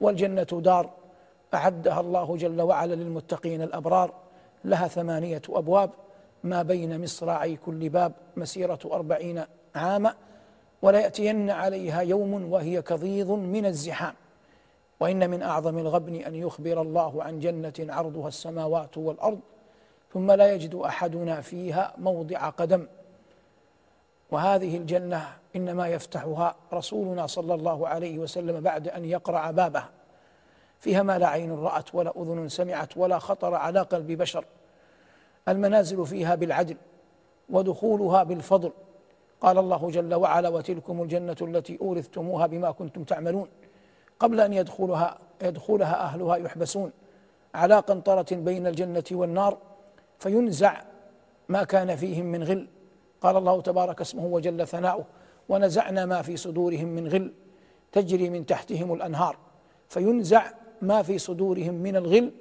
والجنة دار أعدها الله جل وعلا للمتقين الأبرار، لها 8 أبواب، ما بين مصراعي كل باب مسيرة 40 عاما، ولا يأتين عليها يوم وهي كظيظ من الزحام. وإن من أعظم الغبن أن يخبر الله عن جنة عرضها السماوات والأرض ثم لا يجد أحدنا فيها موضع قدم. وهذه الجنة إنما يفتحها رسولنا صلى الله عليه وسلم بعد أن يقرع بابها، فيها ما لا عين رأت ولا أذن سمعت ولا خطر على قلب بشر. المنازل فيها بالعدل ودخولها بالفضل. قال الله جل وعلا: وتلكم الجنة التي أورثتموها بما كنتم تعملون. قبل أن يدخلها أهلها يحبسون على قنطرة بين الجنة والنار فينزع ما كان فيهم من غل. قال الله تبارك اسمه وجل ثناؤه: ونزعنا ما في صدورهم من غل تجري من تحتهم الأنهار. فينزع ما في صدورهم من الغل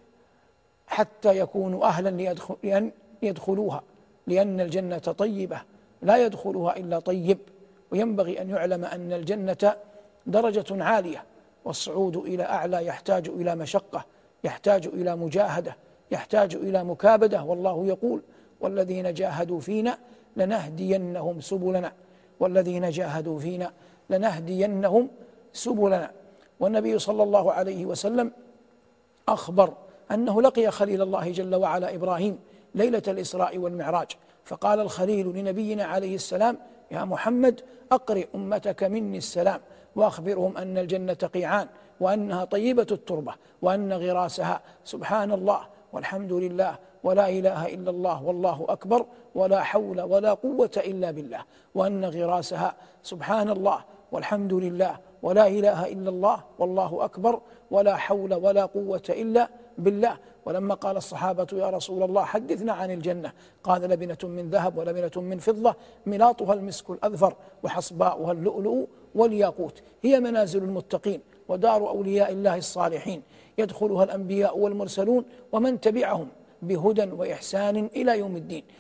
حتى يكونوا أهلا لأن يدخلوها، لأن الجنة طيبة لا يدخلها إلا طيب. وينبغي أن يعلم أن الجنة درجة عالية، والصعود إلى أعلى يحتاج إلى مشقة، يحتاج إلى مجاهدة، يحتاج إلى مكابدة. والله يقول: والذين جاهدوا فينا لنهدينهم سبلنا، والذين جاهدوا فينا لنهدينهم سبلنا. والنبي صلى الله عليه وسلم أخبر أنه لقي خليل الله جل وعلا إبراهيم ليلة الإسراء والمعراج، فقال الخليل لنبينا عليه السلام: يا محمد أقرئ أمتك مني السلام، وأخبرهم أن الجنة قيعان، وأنها طيبة التربة، وأن غراسها سبحان الله والحمد لله ولا إله إلا الله والله أكبر ولا حول ولا قوة إلا بالله، وأن غراسها سبحان الله والحمد لله ولا إله إلا الله والله أكبر ولا حول ولا قوة إلا بالله. ولما قال الصحابة: يا رسول الله حدثنا عن الجنة، قال: لبنة من ذهب ولبنة من فضة ملاطها المسك الأذفر وحصباؤها اللؤلؤ والياقوت. هي منازل المتقين ودار أولياء الله الصالحين، يدخلها الأنبياء والمرسلون ومن تبعهم بهدى وإحسان إلى يوم الدين.